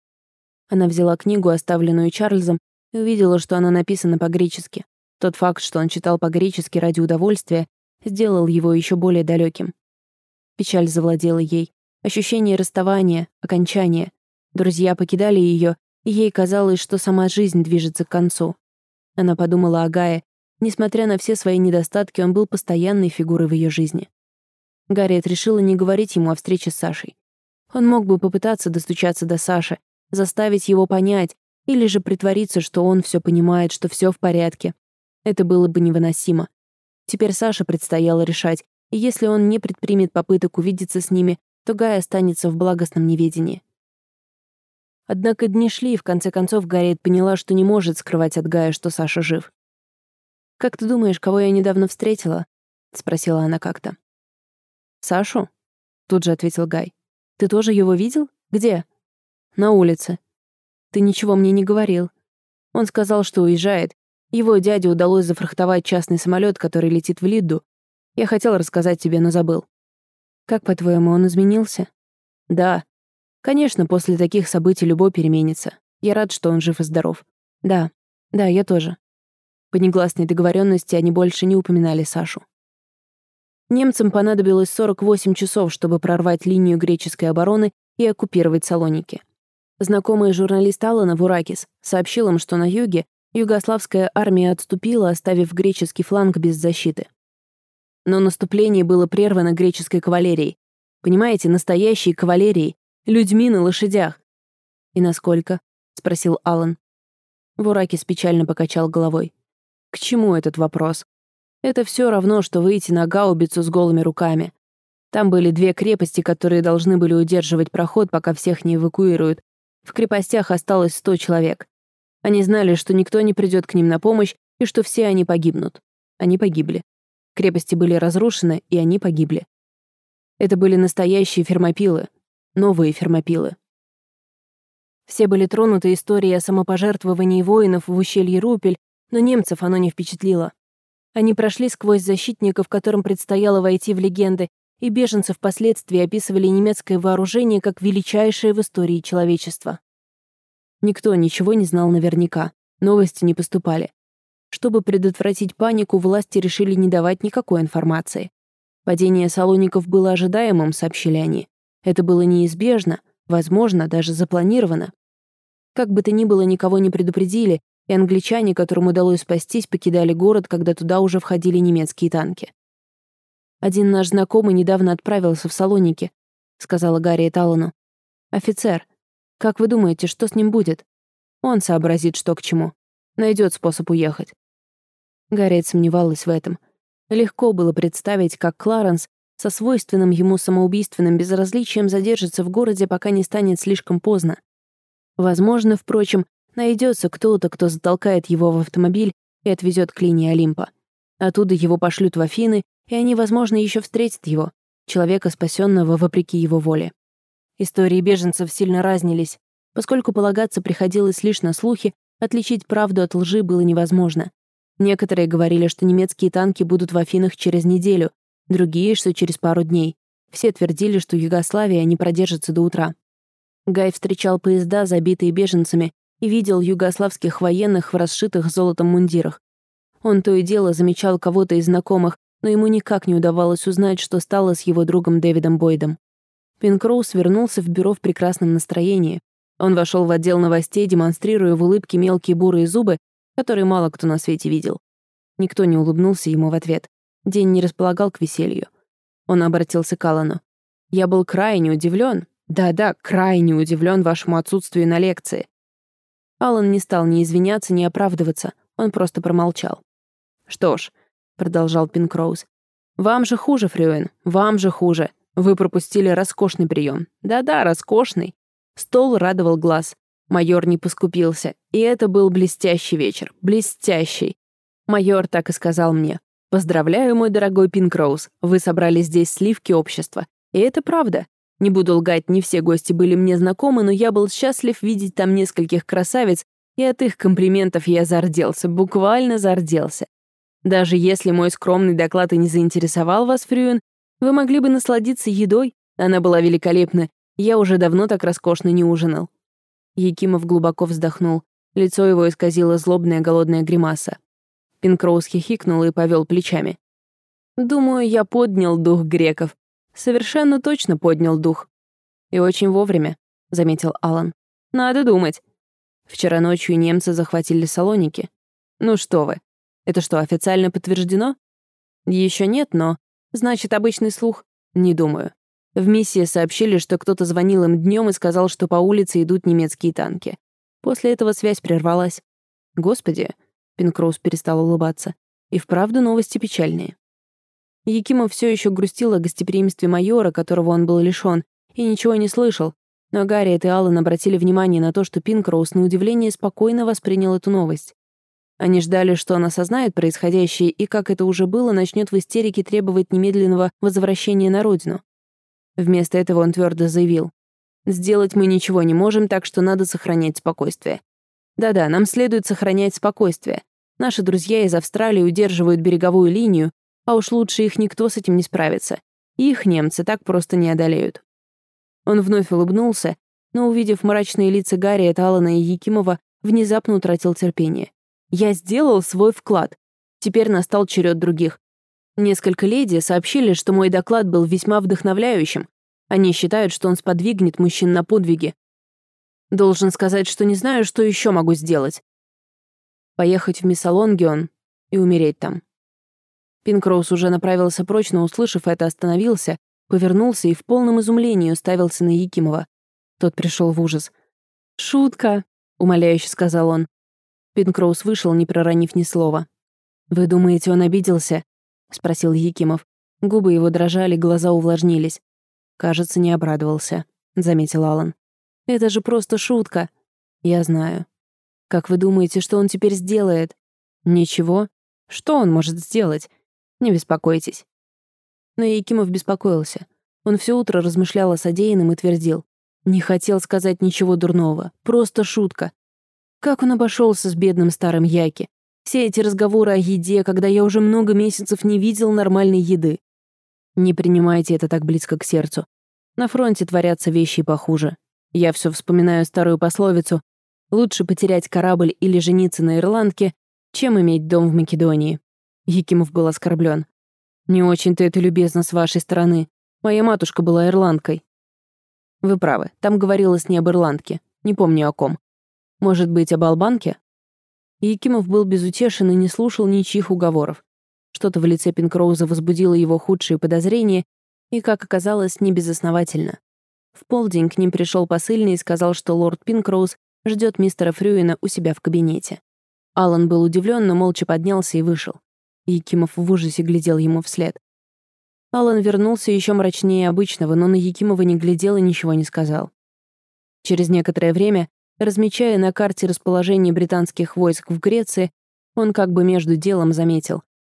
Она взяла книгу, оставленную Чарльзом, и увидела, что она написана по-гречески. Тот факт, что он читал по-гречески ради удовольствия, сделал его еще более далеким. Печаль завладела ей. Ощущение расставания, окончания. Друзья покидали ее, и ей казалось, что сама жизнь движется к концу. Она подумала о Гае. Несмотря на все свои недостатки, он был постоянной фигурой в ее жизни. Гарриет решила не говорить ему о встрече с Сашей. Он мог бы попытаться достучаться до Саши, заставить его понять, или же притвориться, что он все понимает, что все в порядке. Это было бы невыносимо. Теперь Саше предстояло решать, и если он не предпримет попыток увидеться с ними, то Гай останется в благостном неведении. Однако дни шли, и в конце концов Гарриет поняла, что не может скрывать от Гая, что Саша жив. «Как ты думаешь, кого я недавно встретила?» — спросила она как-то. «Сашу?» — тут же ответил Гай. «Ты тоже его видел? Где?» «На улице». «Ты ничего мне не говорил». Он сказал, что уезжает. Его дяде удалось зафрахтовать частный самолет, который летит в Лидду. Я хотел рассказать тебе, но забыл. Как, по-твоему, он изменился? Да. Конечно, после таких событий любой переменится. Я рад, что он жив и здоров. Да, я тоже. По негласной договоренности они больше не упоминали Сашу. Немцам понадобилось 48 часов, чтобы прорвать линию греческой обороны и оккупировать Салоники. Знакомый журналист Алана Вуракис сообщил им, что на юге югославская армия отступила, оставив греческий фланг без защиты. Но наступление было прервано греческой кавалерией. Понимаете, настоящей кавалерией, людьми на лошадях. «И насколько?» — спросил Алан. Вуракис печально покачал головой. «К чему этот вопрос? Это все равно, что выйти на гаубицу с голыми руками. Там были 2 крепости, которые должны были удерживать проход, пока всех не эвакуируют. В крепостях осталось 100 человек. Они знали, что никто не придет к ним на помощь и что все они погибнут. Они погибли. Крепости были разрушены, и они погибли. Это были настоящие фермопилы. Новые фермопилы. Все были тронуты историей о самопожертвовании воинов в ущелье Рупель, но немцев оно не впечатлило. Они прошли сквозь защитников, которым предстояло войти в легенды, и беженцы впоследствии описывали немецкое вооружение как величайшее в истории человечества. Никто ничего не знал наверняка. Новости не поступали. Чтобы предотвратить панику, власти решили не давать никакой информации. Падение Салоников было ожидаемым, сообщили они. Это было неизбежно, возможно, даже запланировано. Как бы то ни было, никого не предупредили, и англичане, которым удалось спастись, покидали город, когда туда уже входили немецкие танки. «Один наш знакомый недавно отправился в Салоники», — сказала Гарриет Аллану. «Офицер. Как вы думаете, что с ним будет? Он сообразит, что к чему. Найдет способ уехать». Гарриет сомневалась в этом. Легко было представить, как Кларенс со свойственным ему самоубийственным безразличием задержится в городе, пока не станет слишком поздно. Возможно, впрочем, найдется кто-то, кто затолкает его в автомобиль и отвезет к линии Олимпа. Оттуда его пошлют в Афины, и они, возможно, еще встретят его, человека, спасенного вопреки его воле. Истории беженцев сильно разнились. Поскольку полагаться приходилось лишь на слухи, отличить правду от лжи было невозможно. Некоторые говорили, что немецкие танки будут в Афинах через неделю, другие, что через пару дней. Все твердили, что Югославия не продержится до утра. Гай встречал поезда, забитые беженцами, и видел югославских военных в расшитых золотом мундирах. Он то и дело замечал кого-то из знакомых, но ему никак не удавалось узнать, что стало с его другом Дэвидом Бойдом. Пинкроуз вернулся в бюро в прекрасном настроении. Он вошел в отдел новостей, демонстрируя в улыбке мелкие бурые зубы, которые мало кто на свете видел. Никто не улыбнулся ему в ответ. День не располагал к веселью. Он обратился к Аллану. «Я был крайне удивлен. Да-да, крайне удивлен вашему отсутствию на лекции». Аллан не стал ни извиняться, ни оправдываться. Он просто промолчал. «Что ж», — продолжал Пинкроуз, — «вам же хуже, Фрюен, вам же хуже. Вы пропустили роскошный прием. Да-да, роскошный». Стол радовал глаз. Майор не поскупился. И это был блестящий вечер. Блестящий. Майор так и сказал мне. «Поздравляю, мой дорогой Пинкроуз. Вы собрали здесь сливки общества. И это правда. Не буду лгать, не все гости были мне знакомы, но я был счастлив видеть там нескольких красавиц, и от их комплиментов я зарделся, буквально зарделся. Даже если мой скромный доклад и не заинтересовал вас, Фрюен, вы могли бы насладиться едой. Она была великолепна. Я уже давно так роскошно не ужинал». Якимов глубоко вздохнул. Лицо его исказило злобная голодная гримаса. Пинкроуз хихикнул и повел плечами. «Думаю, я поднял дух греков. Совершенно точно поднял дух. И очень вовремя», — заметил Аллан. «Надо думать. Вчера ночью немцы захватили Салоники. Ну что вы, это что, официально подтверждено? Еще нет, но... Значит, обычный слух? Не думаю. В миссии сообщили, что кто-то звонил им днем и сказал, что по улице идут немецкие танки. После этого связь прервалась. Господи, Пинкроуз перестал улыбаться. И вправду новости печальные. Якимов все еще грустил о гостеприимстве майора, которого он был лишён, и ничего не слышал, но Гарриет и Аллан обратили внимание на то, что Пинкроуз на удивление спокойно воспринял эту новость. Они ждали, что он осознает происходящее и, как это уже было, начнет в истерике требовать немедленного возвращения на родину. Вместо этого он твердо заявил: «Сделать мы ничего не можем, так что надо сохранять спокойствие. Да-да, нам следует сохранять спокойствие. Наши друзья из Австралии удерживают береговую линию, а уж лучше их никто с этим не справится. И их немцы так просто не одолеют». Он вновь улыбнулся, но, увидев мрачные лица Гарриет, Аллана и Якимова, внезапно утратил терпение. «Я сделал свой вклад. Теперь настал черед других. Несколько леди сообщили, что мой доклад был весьма вдохновляющим. Они считают, что он сподвигнет мужчин на подвиги. Должен сказать, что не знаю, что еще могу сделать. Поехать в Миссалонгион и умереть там». Пинкроуз уже направился прочь, но, услышав это, остановился, повернулся и в полном изумлении уставился на Якимова. Тот пришел в ужас. «Шутка», — умоляюще сказал он. Пинкроуз вышел, не проронив ни слова. «Вы думаете, он обиделся?» — спросил Якимов. Губы его дрожали, глаза увлажнились. «Кажется, не обрадовался», — заметил Аллан. «Это же просто шутка». «Я знаю». «Как вы думаете, что он теперь сделает?» «Ничего. Что он может сделать? Не беспокойтесь». Но Якимов беспокоился. Он все утро размышлял о содеянном и твердил: «Не хотел сказать ничего дурного. Просто шутка». Как он обошелся с бедным старым Яки? Все эти разговоры о еде, когда я уже много месяцев не видел нормальной еды. Не принимайте это так близко к сердцу. На фронте творятся вещи похуже. Я все вспоминаю старую пословицу: Лучше потерять корабль или жениться на ирландке, чем иметь дом в Македонии. Якимов был оскорблен. Не очень-то это любезно с вашей стороны. Моя матушка была ирландкой. Вы правы, там говорилось не об ирландке. Не помню о ком. Может быть, об албанке? Якимов был безутешен и не слушал ничьих уговоров. Что-то в лице Пинкроуза возбудило его худшие подозрения, и, как оказалось, не безосновательно. В полдень к ним пришел посыльный и сказал, что лорд Пинкроуз ждет мистера Фрюина у себя в кабинете. Алан был удивлен, но молча поднялся и вышел. Якимов в ужасе глядел ему вслед. Алан вернулся еще мрачнее обычного, но на Якимова не глядел и ничего не сказал. Через некоторое время, размечая на карте расположение британских войск в Греции, он как бы между делом заметил.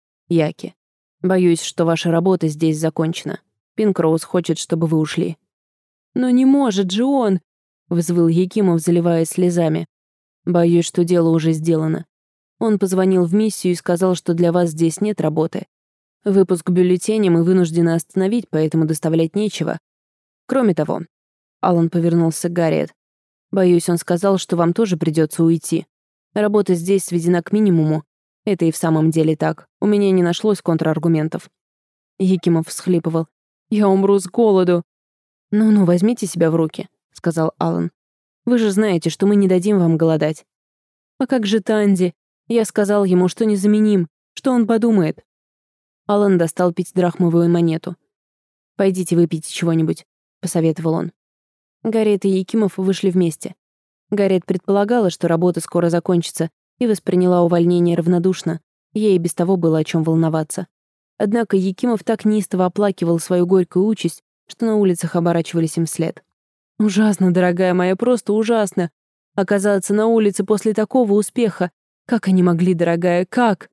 «Яки, боюсь, что ваша работа здесь закончена. Пинкроуз хочет, чтобы вы ушли». «Но не может же он!» — взвыл Якимов, заливаясь слезами. «Боюсь, что дело уже сделано. Он позвонил в миссию и сказал, что для вас здесь нет работы. Выпуск бюллетеней мы вынуждены остановить, поэтому доставлять нечего. Кроме того...» Алан повернулся к Гарриет. «Боюсь, он сказал, что вам тоже придется уйти. Работа здесь сведена к минимуму. Это и в самом деле так. У меня не нашлось контраргументов». Якимов всхлипывал. «Я умру с голоду». «Ну-ну, возьмите себя в руки», — сказал Алан. «Вы же знаете, что мы не дадим вам голодать». «А как же Танди? Я сказал ему, что незаменим. Что он подумает?» Алан достал 5-драхмовую монету. «Пойдите выпейте чего-нибудь», — посоветовал он. Гарриет и Якимов вышли вместе. Гарриет предполагала, что работа скоро закончится, и восприняла увольнение равнодушно. Ей и без того было о чем волноваться. Однако Якимов так неистово оплакивал свою горькую участь, что на улицах оборачивались им вслед. «Ужасно, дорогая моя, просто ужасно. Оказаться на улице после такого успеха. Как они могли, дорогая, как?»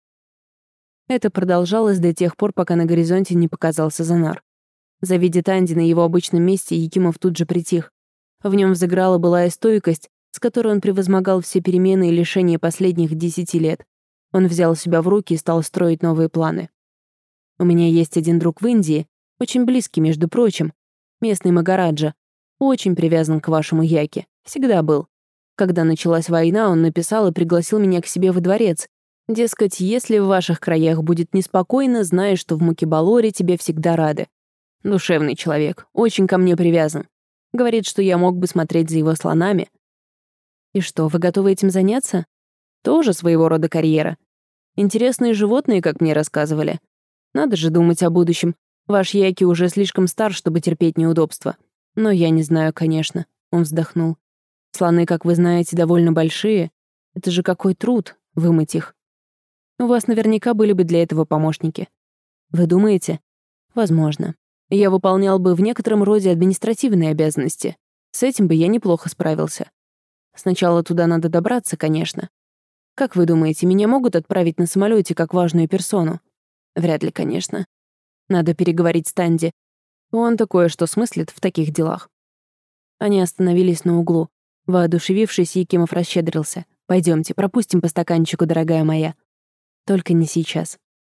Это продолжалось до тех пор, пока на горизонте не показался Занар. Завидя Танди на его обычном месте, Якимов тут же притих. В нем взыграла былая стойкость, с которой он превозмогал все перемены и лишения последних 10 лет. Он взял себя в руки и стал строить новые планы. «У меня есть один друг в Индии, очень близкий, между прочим, местный Магараджа, очень привязан к вашему Яке, всегда был. Когда началась война, он написал и пригласил меня к себе во дворец. Дескать, если в ваших краях будет неспокойно, знай, что в Мукибалоре тебе всегда рады. Душевный человек, очень ко мне привязан. Говорит, что я мог бы смотреть за его слонами». «И что, вы готовы этим заняться?» «Тоже своего рода карьера. Интересные животные, как мне рассказывали. Надо же думать о будущем. Ваш Яки уже слишком стар, чтобы терпеть неудобства. Но я не знаю, конечно», — он вздохнул. «Слоны, как вы знаете, довольно большие. Это же какой труд — вымыть их. У вас наверняка были бы для этого помощники. Вы думаете? Возможно. Я выполнял бы в некотором роде административные обязанности. С этим бы я неплохо справился. Сначала туда надо добраться, конечно. Как вы думаете, меня могут отправить на самолете как важную персону? Вряд ли, конечно. Надо переговорить с Танди. Он такое, что смыслит в таких делах». Они остановились на углу. Воодушевившись, Якимов расщедрился. «Пойдемте, пропустим по стаканчику, дорогая моя». «Только не сейчас».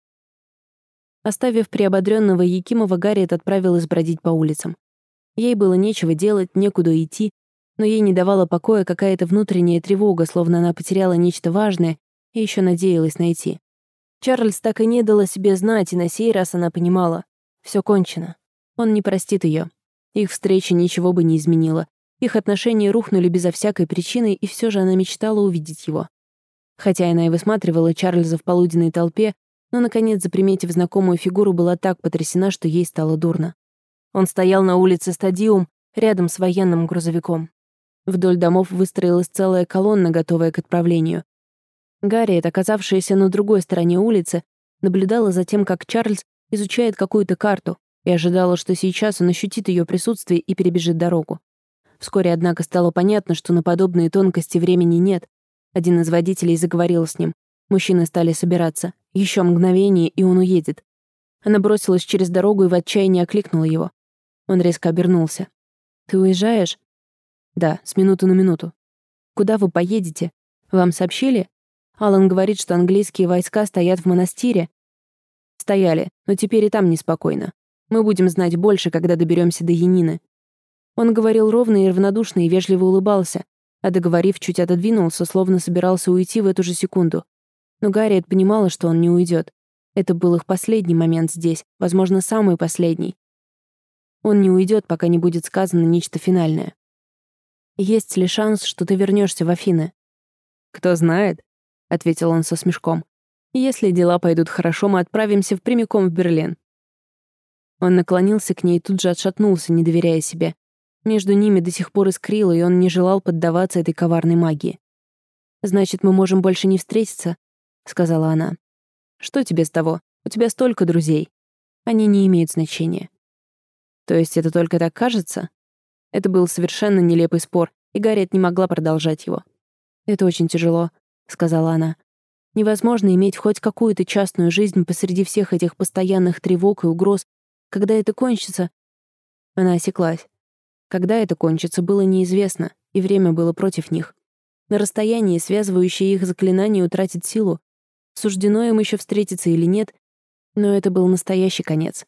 Оставив приободрённого Якимова, Гарриет отправилась бродить по улицам. Ей было нечего делать, некуда идти, но ей не давала покоя какая-то внутренняя тревога, словно она потеряла нечто важное и еще надеялась найти. Чарльз так и не дал о себе знать, и на сей раз она понимала. Все кончено. Он не простит ее. Их встреча ничего бы не изменила. Их отношения рухнули безо всякой причины, и все же она мечтала увидеть его. Хотя она и высматривала Чарльза в полуденной толпе, но, наконец, заприметив знакомую фигуру, была так потрясена, что ей стало дурно. Он стоял на улице Стадиум, рядом с военным грузовиком. Вдоль домов выстроилась целая колонна, готовая к отправлению. Гарриет, оказавшаяся на другой стороне улицы, наблюдала за тем, как Чарльз изучает какую-то карту, и ожидала, что сейчас он ощутит ее присутствие и перебежит дорогу. Вскоре, однако, стало понятно, что на подобные тонкости времени нет. Один из водителей заговорил с ним. Мужчины стали собираться. Еще мгновение, и он уедет. Она бросилась через дорогу и в отчаянии окликнула его. Он резко обернулся. «Ты уезжаешь?» «Да, с минуты на минуту». «Куда вы поедете? Вам сообщили? Алан говорит, что английские войска стоят в монастыре». «Стояли, но теперь и там неспокойно. Мы будем знать больше, когда доберемся до Янины». Он говорил ровно и равнодушно и вежливо улыбался. а договорив, чуть отодвинулся, словно собирался уйти в эту же секунду. Но Гарриет понимала, что он не уйдет. Это был их последний момент здесь, возможно, самый последний. Он не уйдет, пока не будет сказано нечто финальное. «Есть ли шанс, что ты вернешься в Афины?» «Кто знает», — ответил он со смешком. «Если дела пойдут хорошо, мы отправимся прямиком в Берлин». Он наклонился к ней и тут же отшатнулся, не доверяя себе. Между ними до сих пор искрило, и он не желал поддаваться этой коварной магии. «Значит, мы можем больше не встретиться?» — сказала она. «Что тебе с того? У тебя столько друзей. Они не имеют значения». «То есть это только так кажется?» Это был совершенно нелепый спор, и Гарриет не могла продолжать его. «Это очень тяжело», — сказала она. «Невозможно иметь хоть какую-то частную жизнь посреди всех этих постоянных тревог и угроз. Когда это кончится...» Она осеклась. Когда это кончится, было неизвестно, и время было против них. На расстоянии, связывающее их заклинание, утратит силу. Суждено им еще встретиться или нет, но это был настоящий конец.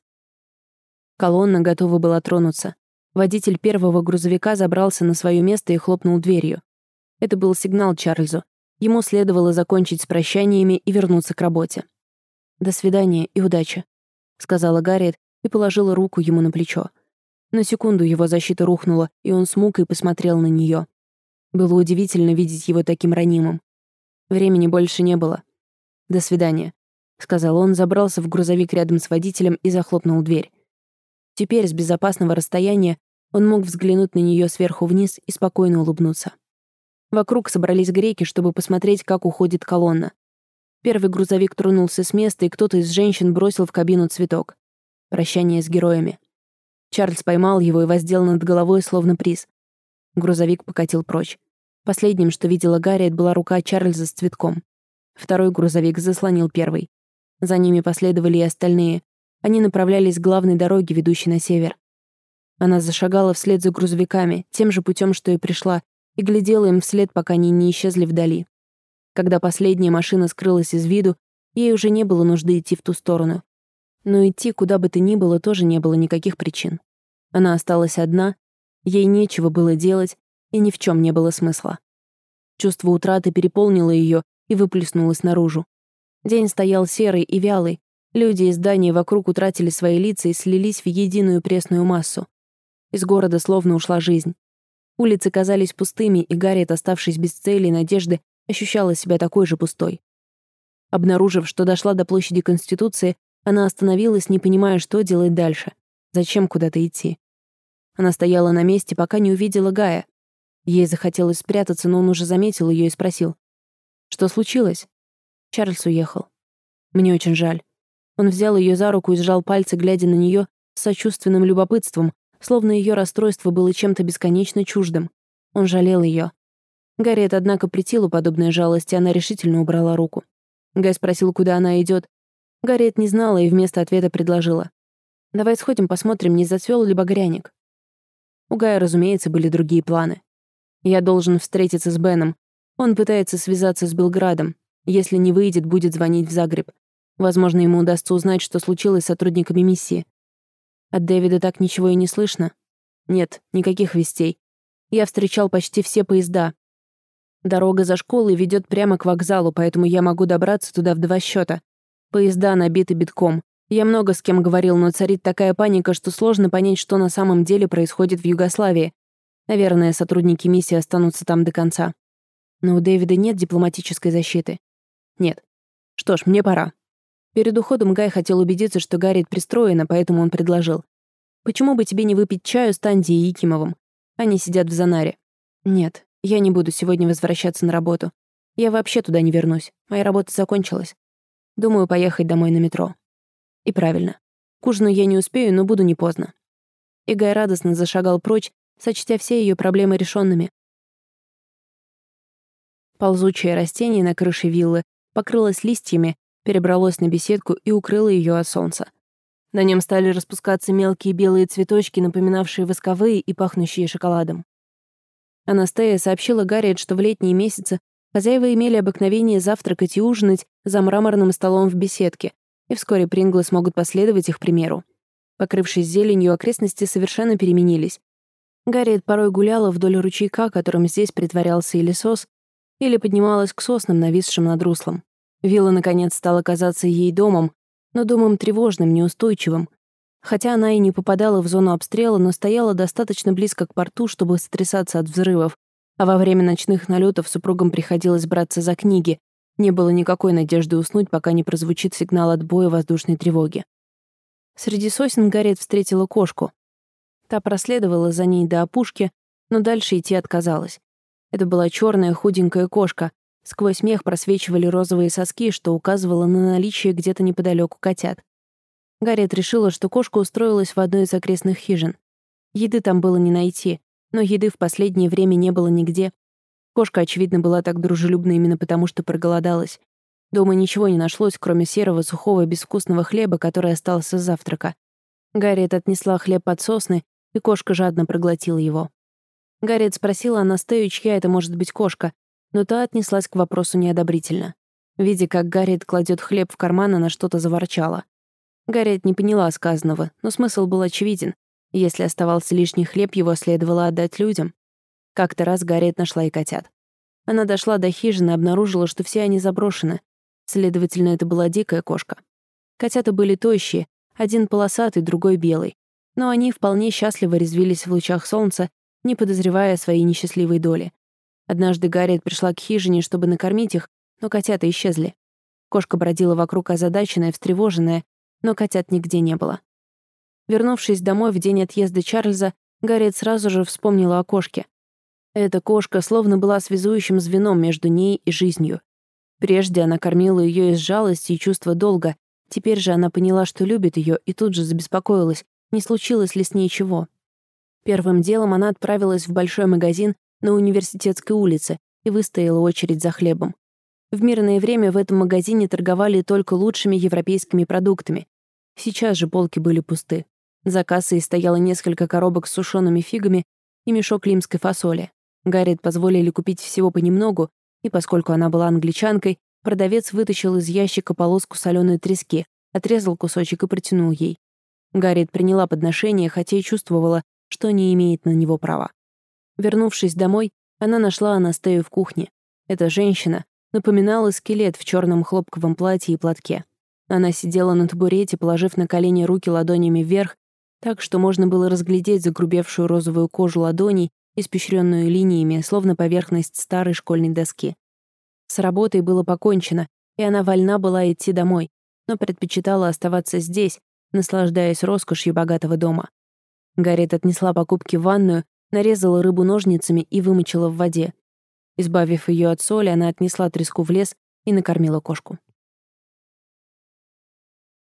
Колонна готова была тронуться. Водитель первого грузовика забрался на свое место и хлопнул дверью. Это был сигнал Чарльзу. Ему следовало закончить с прощаниями и вернуться к работе. «До свидания и удачи», — сказала Гарриет и положила руку ему на плечо. На секунду его защита рухнула, и он с мукой посмотрел на нее. Было удивительно видеть его таким ранимым. Времени больше не было. «До свидания», — сказал он, забрался в грузовик рядом с водителем и захлопнул дверь. Теперь с безопасного расстояния он мог взглянуть на нее сверху вниз и спокойно улыбнуться. Вокруг собрались греки, чтобы посмотреть, как уходит колонна. Первый грузовик тронулся с места, и кто-то из женщин бросил в кабину цветок. Прощание с героями. Чарльз поймал его и воздел над головой, словно приз. Грузовик покатил прочь. Последним, что видела Гарриет, была рука Чарльза с цветком. Второй грузовик заслонил первый. За ними последовали и остальные. Они направлялись к главной дороге, ведущей на север. Она зашагала вслед за грузовиками, тем же путем, что и пришла, и глядела им вслед, пока они не исчезли вдали. Когда последняя машина скрылась из виду, ей уже не было нужды идти в ту сторону. Но идти куда бы то ни было тоже не было никаких причин. Она осталась одна, ей нечего было делать, и ни в чем не было смысла. Чувство утраты переполнило ее и выплеснулось наружу. День стоял серый и вялый, люди и здания вокруг утратили свои лица и слились в единую пресную массу. Из города словно ушла жизнь. Улицы казались пустыми, и Гарриет, оставшись без цели и надежды, ощущала себя такой же пустой. Обнаружив, что дошла до площади Конституции, она остановилась, не понимая, что делать дальше. Зачем куда-то идти? Она стояла на месте, пока не увидела Гая. Ей захотелось спрятаться, но он уже заметил ее и спросил. «Что случилось?» Чарльз уехал. «Мне очень жаль». Он взял ее за руку и сжал пальцы, глядя на нее с сочувственным любопытством, словно ее расстройство было чем-то бесконечно чуждым. Он жалел ее. Гарриет, однако, претила подобная жалость, и она решительно убрала руку. Гай спросил, куда она идет. Гарриет не знала и вместо ответа предложила. «Давай сходим, посмотрим, не зацвел ли багряник». У Гая, разумеется, были другие планы. «Я должен встретиться с Беном. Он пытается связаться с Белградом. Если не выйдет, будет звонить в Загреб. Возможно, ему удастся узнать, что случилось с сотрудниками миссии. От Дэвида так ничего и не слышно? Нет, никаких вестей. Я встречал почти все поезда. Дорога за школой ведет прямо к вокзалу, поэтому я могу добраться туда в 2 счета. Поезда набиты битком. Я много с кем говорил, но царит такая паника, что сложно понять, что на самом деле происходит в Югославии. Наверное, сотрудники миссии останутся там до конца. Но у Дэвида нет дипломатической защиты. Нет. Что ж, мне пора. Перед уходом Гай хотел убедиться, что Гарриет пристроена, поэтому он предложил. «Почему бы тебе не выпить чаю с Танди и Якимовым? Они сидят в Занаре». «Нет, я не буду сегодня возвращаться на работу. Я вообще туда не вернусь. Моя работа закончилась. Думаю, поехать домой на метро». И правильно. К ужину я не успею, но буду не поздно. И Гай радостно зашагал прочь, сочтя все ее проблемы решенными. Ползучее растение на крыше виллы покрылось листьями, перебралось на беседку и укрыло ее от солнца. На нем стали распускаться мелкие белые цветочки, напоминавшие восковые и пахнущие шоколадом. Анастасия сообщила Гарриет, что в летние месяцы хозяева имели обыкновение завтракать и ужинать за мраморным столом в беседке, и вскоре Принглы смогут последовать их примеру. Покрывшись зеленью, окрестности совершенно переменились. Гарриет порой гуляла вдоль ручейка, которым здесь притворялся или сос, или поднималась к соснам, нависшим над руслом. Вилла, наконец, стала казаться ей домом, но домом тревожным, неустойчивым. Хотя она и не попадала в зону обстрела, но стояла достаточно близко к порту, чтобы сотрясаться от взрывов, а во время ночных налетов супругам приходилось браться за книги. Не было никакой надежды уснуть, пока не прозвучит сигнал отбоя воздушной тревоги. Среди сосен Гарриет встретила кошку. Та проследовала за ней до опушки, но дальше идти отказалась. Это была черная худенькая кошка. Сквозь мех просвечивали розовые соски, что указывало на наличие где-то неподалеку котят. Гарриет решила, что кошка устроилась в одной из окрестных хижин. Еды там было не найти, но еды в последнее время не было нигде. Кошка, очевидно, была так дружелюбна именно потому, что проголодалась. Дома ничего не нашлось, кроме серого, сухого, безвкусного хлеба, который остался с завтрака. Гарриет отнесла хлеб под сосны, и кошка жадно проглотила его. Гарриет спросила Анастею, чья это может быть кошка, но та отнеслась к вопросу неодобрительно. Видя, как Гарриет кладет хлеб в карман, она что-то заворчала. Гарриет не поняла сказанного, но смысл был очевиден. Если оставался лишний хлеб, его следовало отдать людям. Как-то раз Гарриет нашла и котят. Она дошла до хижины и обнаружила, что все они заброшены. Следовательно, это была дикая кошка. Котята были тощие, один полосатый, другой белый. Но они вполне счастливо резвились в лучах солнца, не подозревая о своей несчастливой доли. Однажды Гарриет пришла к хижине, чтобы накормить их, но котята исчезли. Кошка бродила вокруг озадаченная, встревоженная, но котят нигде не было. Вернувшись домой в день отъезда Чарльза, Гарриет сразу же вспомнила о кошке. Эта кошка словно была связующим звеном между ней и жизнью. Прежде она кормила ее из жалости и чувства долга, теперь же она поняла, что любит ее, и тут же забеспокоилась, не случилось ли с ней чего. Первым делом она отправилась в большой магазин на Университетской улице и выстояла очередь за хлебом. В мирное время в этом магазине торговали только лучшими европейскими продуктами. Сейчас же полки были пусты. За кассой стояло несколько коробок с сушеными фигами и мешок лимской фасоли. Гарриет позволили купить всего понемногу, и поскольку она была англичанкой, продавец вытащил из ящика полоску соленой трески, отрезал кусочек и протянул ей. Гарриет приняла подношение, хотя и чувствовала, что не имеет на него права. Вернувшись домой, она нашла Анастею в кухне. Эта женщина напоминала скелет в черном хлопковом платье и платке. Она сидела на табурете, положив на колени руки ладонями вверх, так что можно было разглядеть загрубевшую розовую кожу ладоней, испещренную линиями, словно поверхность старой школьной доски. С работой было покончено, и она вольна была идти домой, но предпочитала оставаться здесь, наслаждаясь роскошью богатого дома. Гарриет отнесла покупки в ванную, нарезала рыбу ножницами и вымочила в воде. Избавив ее от соли, она отнесла треску в лес и накормила кошку.